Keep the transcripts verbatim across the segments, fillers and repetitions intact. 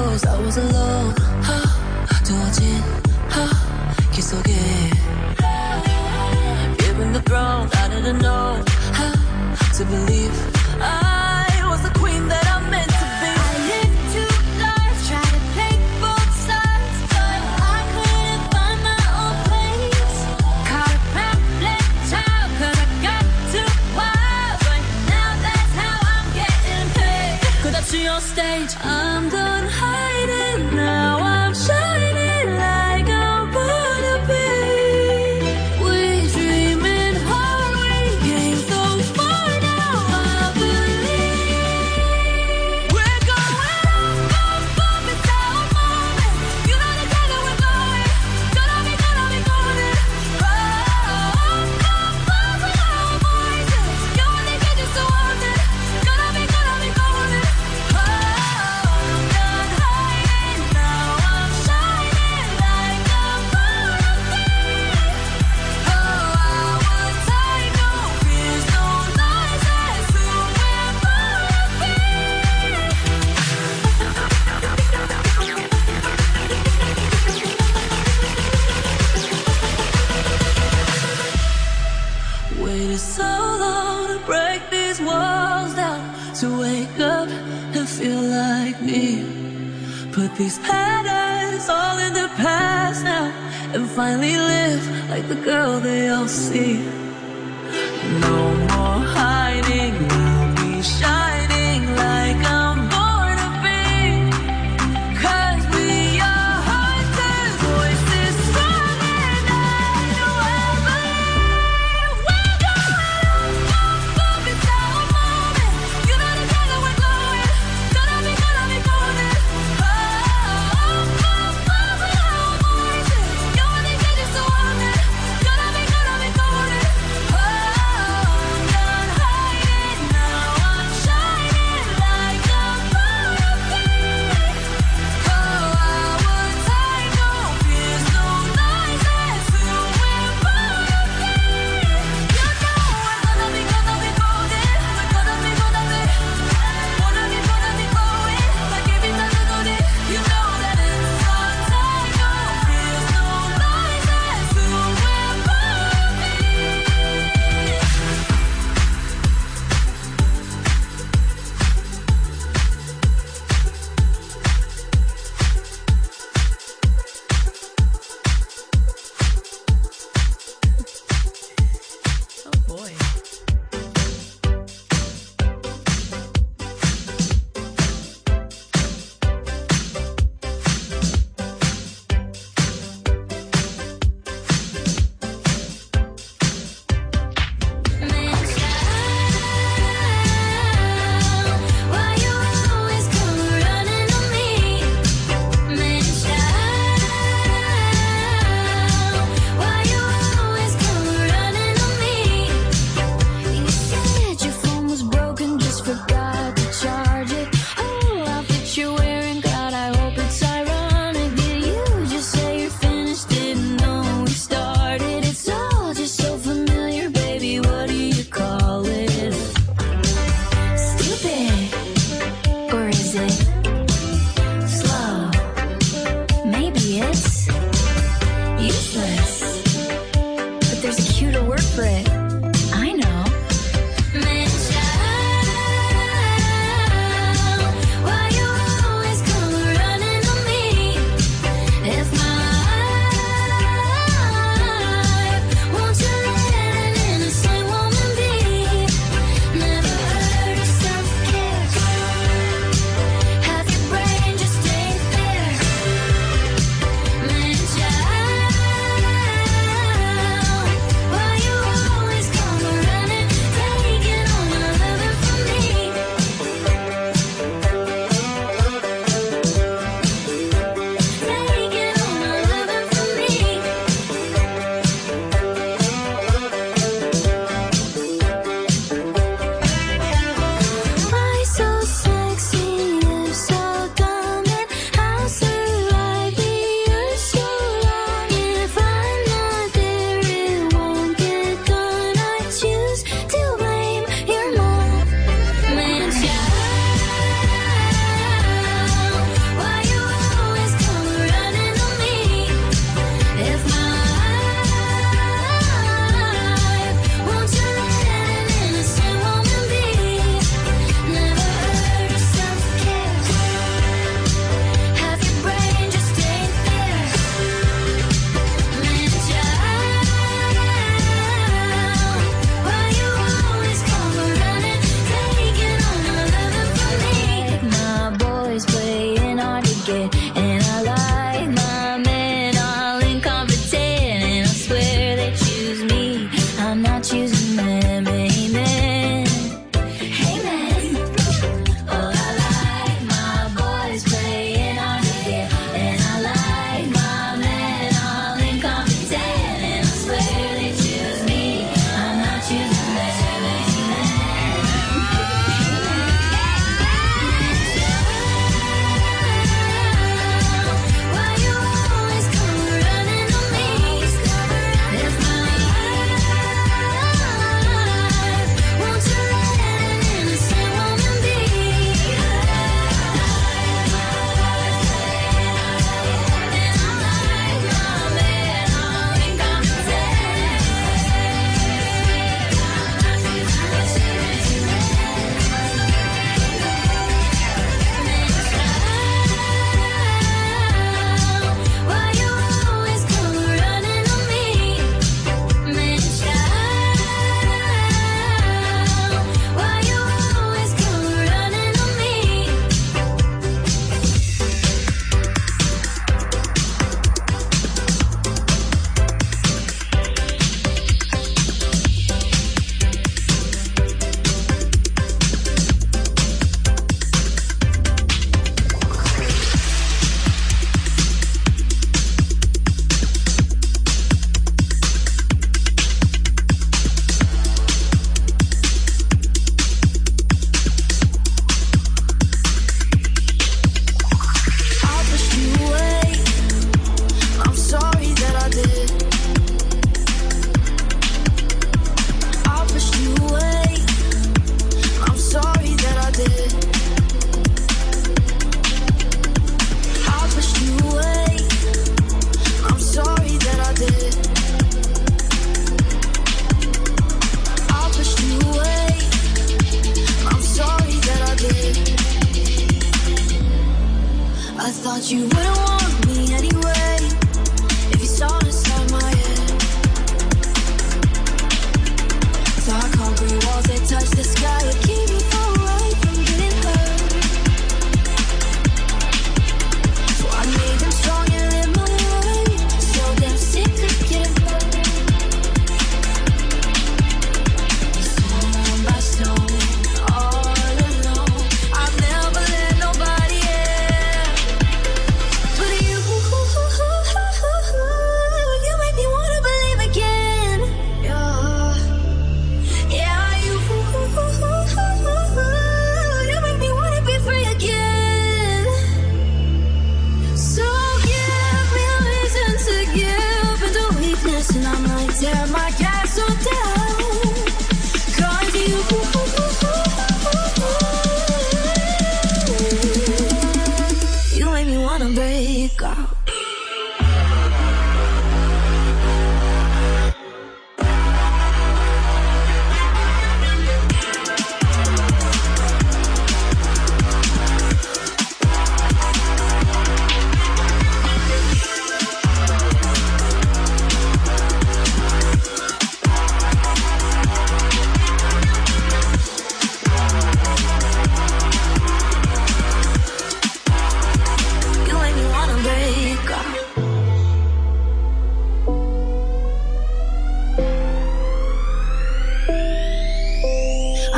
close, I was alone. 두어진 길 속에 given the throne, I didn't know how to believe I was the queen that I meant to be. I lived two lives, tried to play both sides, but I couldn't find my own place. Caught a pamphlet child, cause I got too wild, but now that's how I'm getting paid. 끝없이 on stage, I'm done hiding, now I'm shining like I'm born to be. We dreaming hard, we came so far, now I believe. We're going off, off, off, it's our moment. You know the kind that we're going. Gonna be, gonna be golden. Oh, off, off, off with our voices. You only get just so often. Gonna be, gonna be golden. Oh, I'm done hiding, now I'm shining like I'm born to be. Oh, I would take no fears, no lies, that's who we're born to be. waited so long to break these walls down, to wake up and feel like me. Put these patterns all in the past now, and finally live like the girl they all see. No more hiding, I'll be shining like I'm born to be. Cause we are hunters, voices strong, and I know I believe. We're going off, off, off, it's our moment. You know the kind that we're glowing. Gonna be, gonna be golden. Oh, off, off, off with our voices. You only get just so often. Gonna be, gonna be golden. Oh,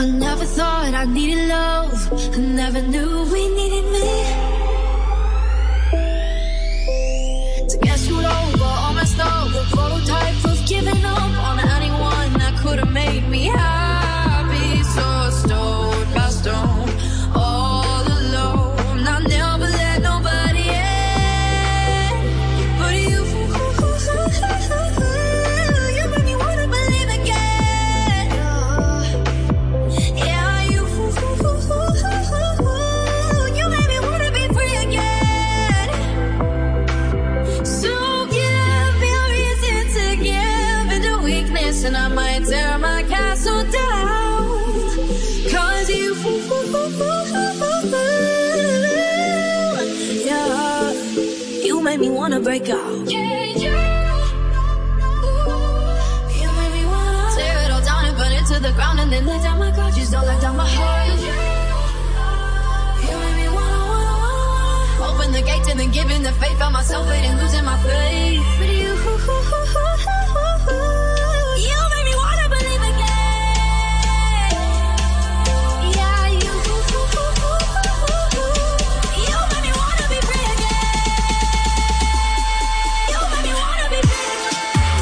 I never thought I needed love. I never knew we needed me. To get screwed over, all messed up, the prototype of giving up on anyone that could have made me happy. So stone by stone, all alone. I never let nobody in, but you, you made me wanna believe again. Yeah, you, you made me wanna be free again. So give me a reason to give into weakness, and I might tear my castle down. Cause you, yeah, you made me wanna break out. Yeah, you, you made me wanna tear it all down and burn it to the ground, and then let down my guard. You don't let down my heart. You made me wanna, wanna, wanna open the gate and then giving the faith. Found myself waiting, losing my faith. But you, you made me wanna believe again. Yeah, you, you made me wanna be free again. You made me wanna be free again.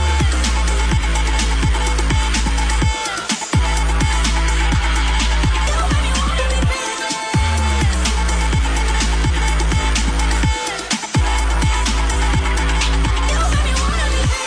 You made me wanna be free again. You made me wanna be free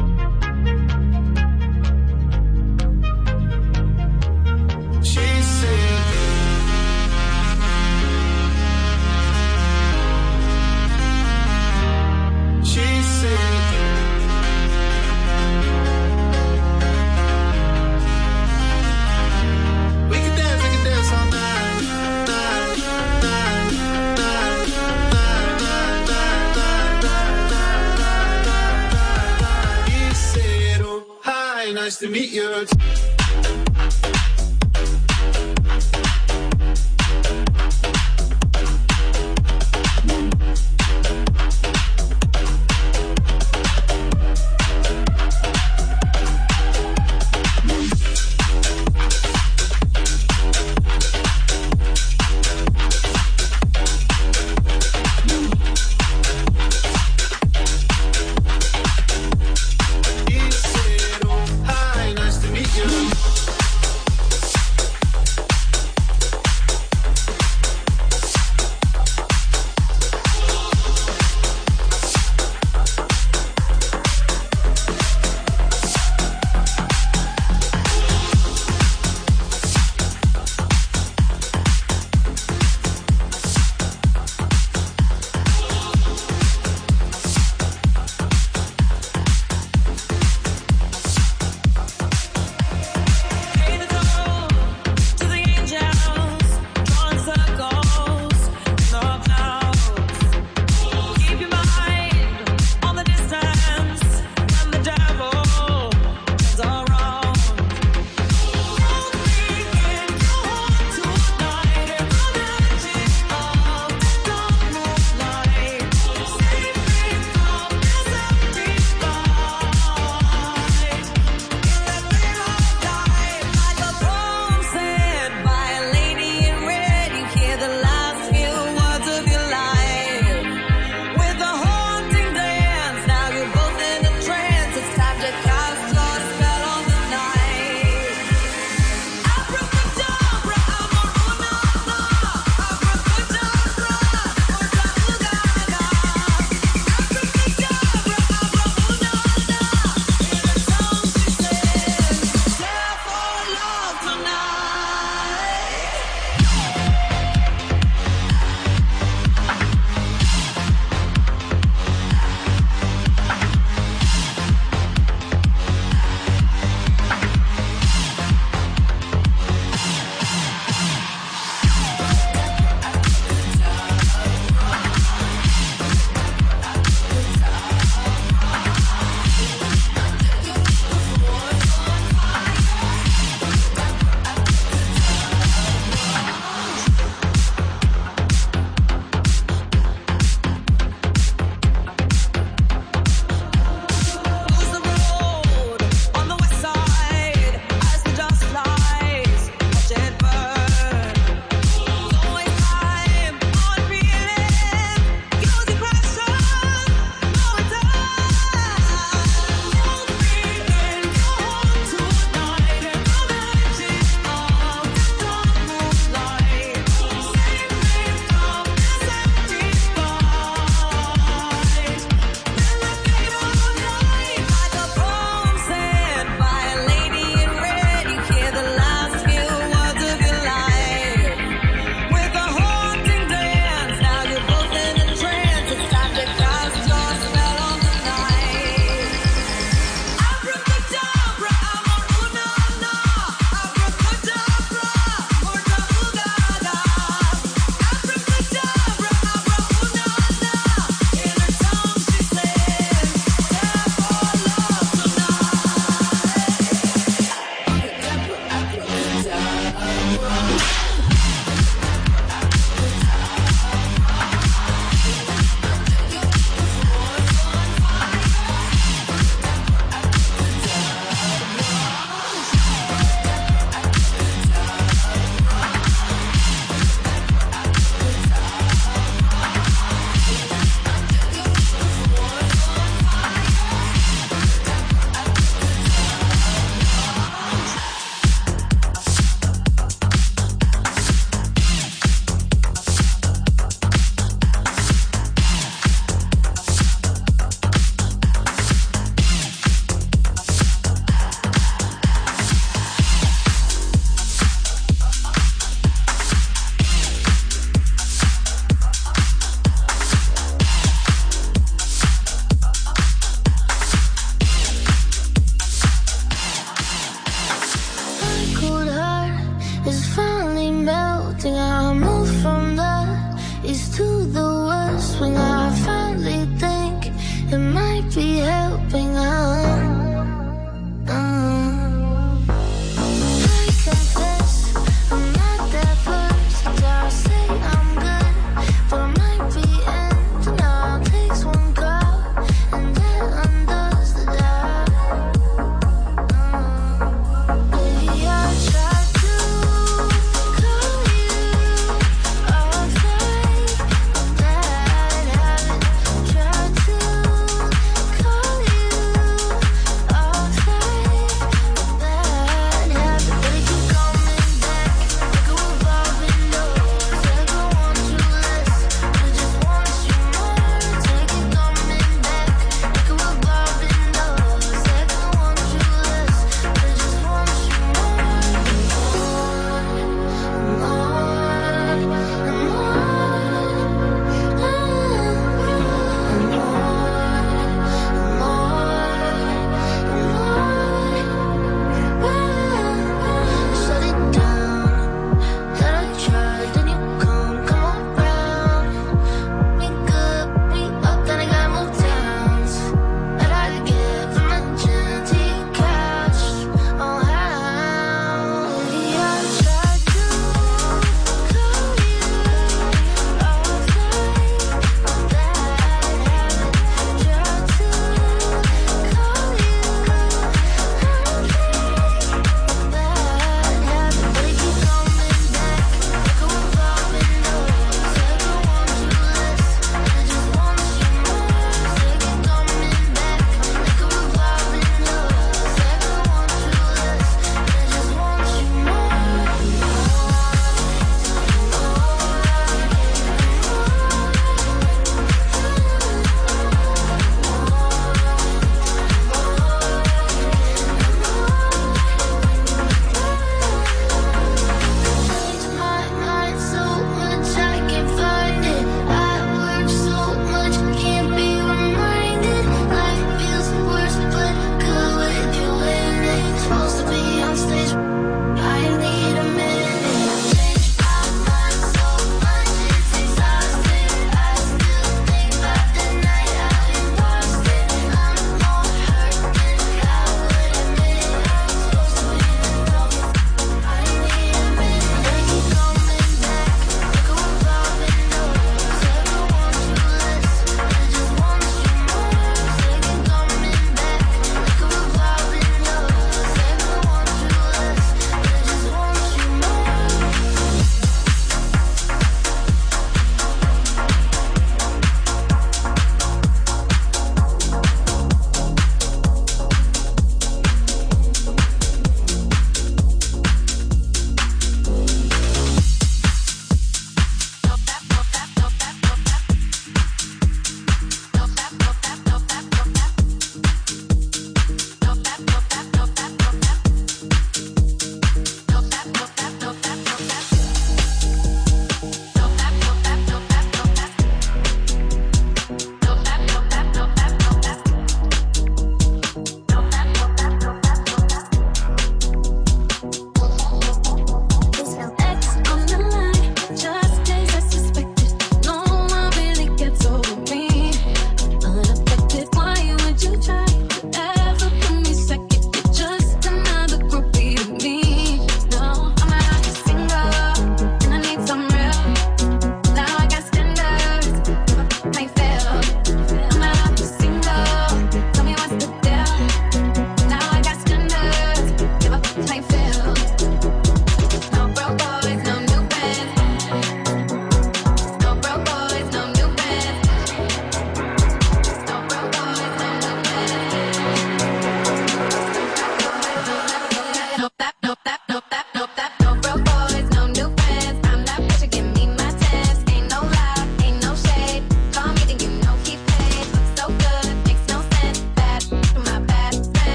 She said nice to meet you. You.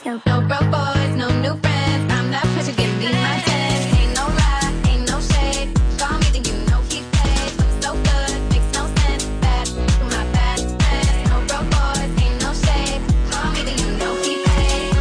No, no broke boys, no new friends. I'm that bitch, give me my ten. Ain't no lie, ain't no shade. Call me, then you know he paid. Looks so good, makes no sense. Bad, to my bad friends. No broke boys, ain't no shade. Call me, then you know he paid.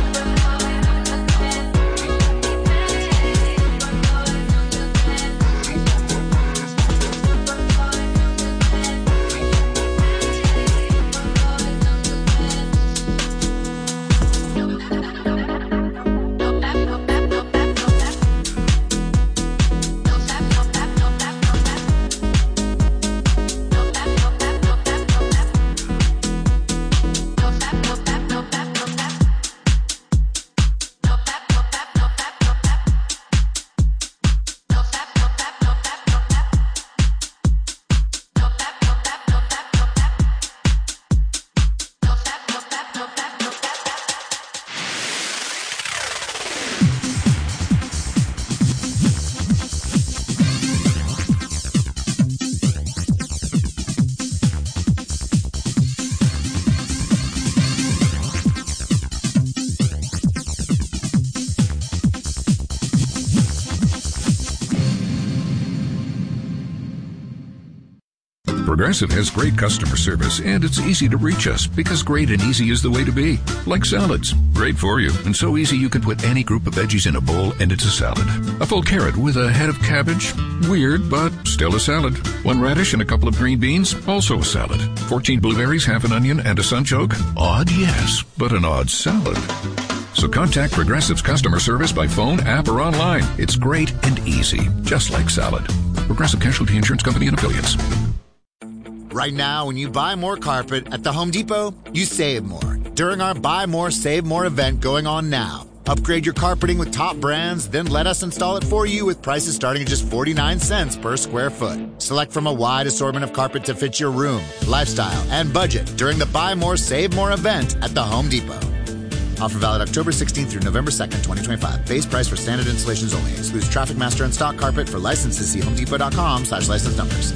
Progressive has great customer service, and it's easy to reach us because great and easy is the way to be. Like salads. Great for you, and so easy you can put any group of veggies in a bowl and it's a salad. A full carrot with a head of cabbage? Weird, but still a salad. One radish and a couple of green beans? Also a salad. fourteen blueberries, half an onion, and a sunchoke? Odd, yes, but an odd salad. So contact Progressive's customer service by phone, app, or online. It's great and easy, just like salad. Progressive Casualty Insurance Company and Affiliates. Right now, when you buy more carpet at the Home Depot, you save more. During our Buy More, Save More event going on now. Upgrade your carpeting with top brands, then let us install it for you with prices starting at just forty-nine cents per square foot. Select from a wide assortment of carpet to fit your room, lifestyle, and budget during the Buy More, Save More event at the Home Depot. Offer valid October sixteenth through November second, twenty twenty-five. Base price for standard installations only. Excludes Traffic Master and stock carpet. For licenses, see homedepot.com slash license numbers.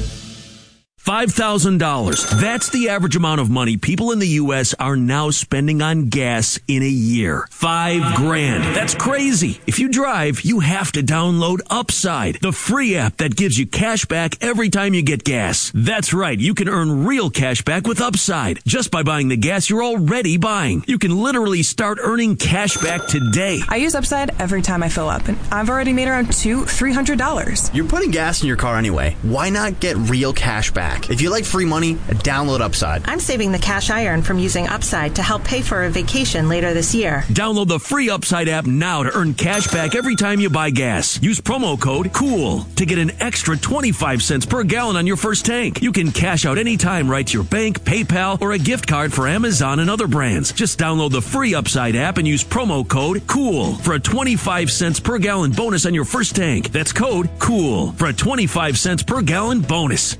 five thousand dollars. That's the average amount of money people in the U S are now spending on gas in a year. Five grand. That's crazy. If you drive, you have to download Upside, the free app that gives you cash back every time you get gas. That's right. You can earn real cash back with Upside just by buying the gas you're already buying. You can literally start earning cash back today. I use Upside every time I fill up, and I've already made around two, three hundred dollars. You're putting gas in your car anyway. Why not get real cash back? If you like free money, download Upside. I'm saving the cash I earn from using Upside to help pay for a vacation later this year. Download the free Upside app now to earn cash back every time you buy gas. Use promo code COOL to get an extra twenty-five cents per gallon on your first tank. You can cash out anytime right to your bank, PayPal, or a gift card for Amazon and other brands. Just download the free Upside app and use promo code COOL for a twenty-five cents per gallon bonus on your first tank. That's code COOL for a twenty-five cents per gallon bonus.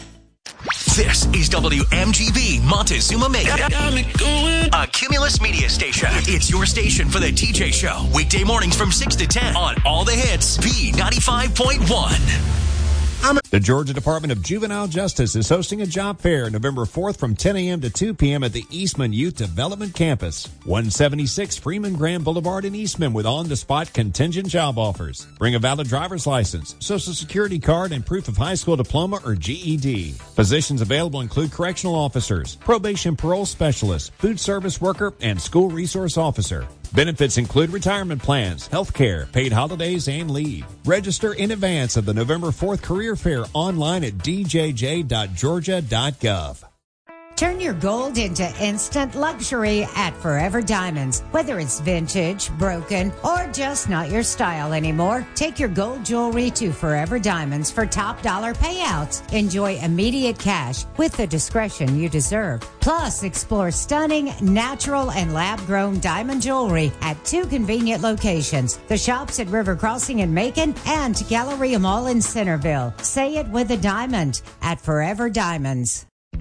This is W M G B Montezuma Mega, a Cumulus media station. It's your station for the T J Show. Weekday mornings from six to ten on all the hits. B ninety-five point one. The Georgia Department of Juvenile Justice is hosting a job fair November fourth from ten a.m. to two p.m. at the Eastman Youth Development Campus, one seventy-six Freeman Graham Boulevard in Eastman, with on-the-spot contingent job offers. Bring a valid driver's license, social security card, and proof of high school diploma or G E D. Positions available include correctional officers, probation parole specialists, food service worker, and school resource officer. Benefits include retirement plans, health care, paid holidays, and leave. Register in advance of the November fourth career fair online at d j j dot georgia dot gov. Turn your gold into instant luxury at Forever Diamonds. Whether it's vintage, broken, or just not your style anymore, take your gold jewelry to Forever Diamonds for top dollar payouts. Enjoy immediate cash with the discretion you deserve. Plus, explore stunning, natural, and lab-grown diamond jewelry at two convenient locations. The shops at River Crossing in Macon and Galleria Mall in Centerville. Say it with a diamond at Forever Diamonds.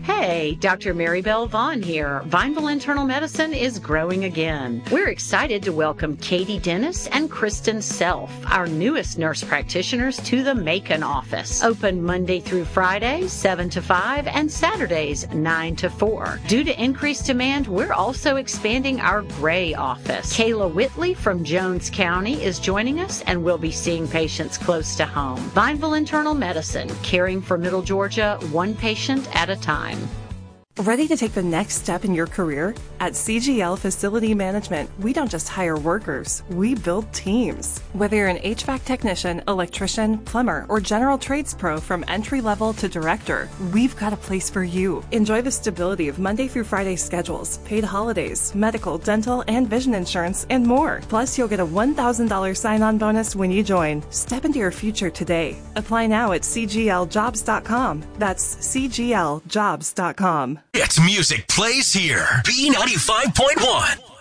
Hey, Doctor Maribel Vaughn here. Vineville Internal Medicine is growing again. We're excited to welcome Katie Dennis and Kristen Self, our newest nurse practitioners, to the Macon office. Open Monday through Friday, seven to five, and Saturdays, nine to four. Due to increased demand, we're also expanding our Gray office. Kayla Whitley from Jones County is joining us, and we'll be seeing patients close to home. Vineville Internal Medicine, caring for Middle Georgia, one patient at a time. Ready to take the next step in your career? At C G L Facility Management, we don't just hire workers, we build teams. Whether you're an H V A C technician, electrician, plumber, or general trades pro from entry level to director, we've got a place for you. Enjoy the stability of Monday through Friday schedules, paid holidays, medical, dental, and vision insurance, and more. Plus, you'll get a one thousand dollars sign-on bonus when you join. Step into your future today. Apply now at c g l jobs dot com. That's c g l jobs dot com. It's music plays here. B ninety-five point one.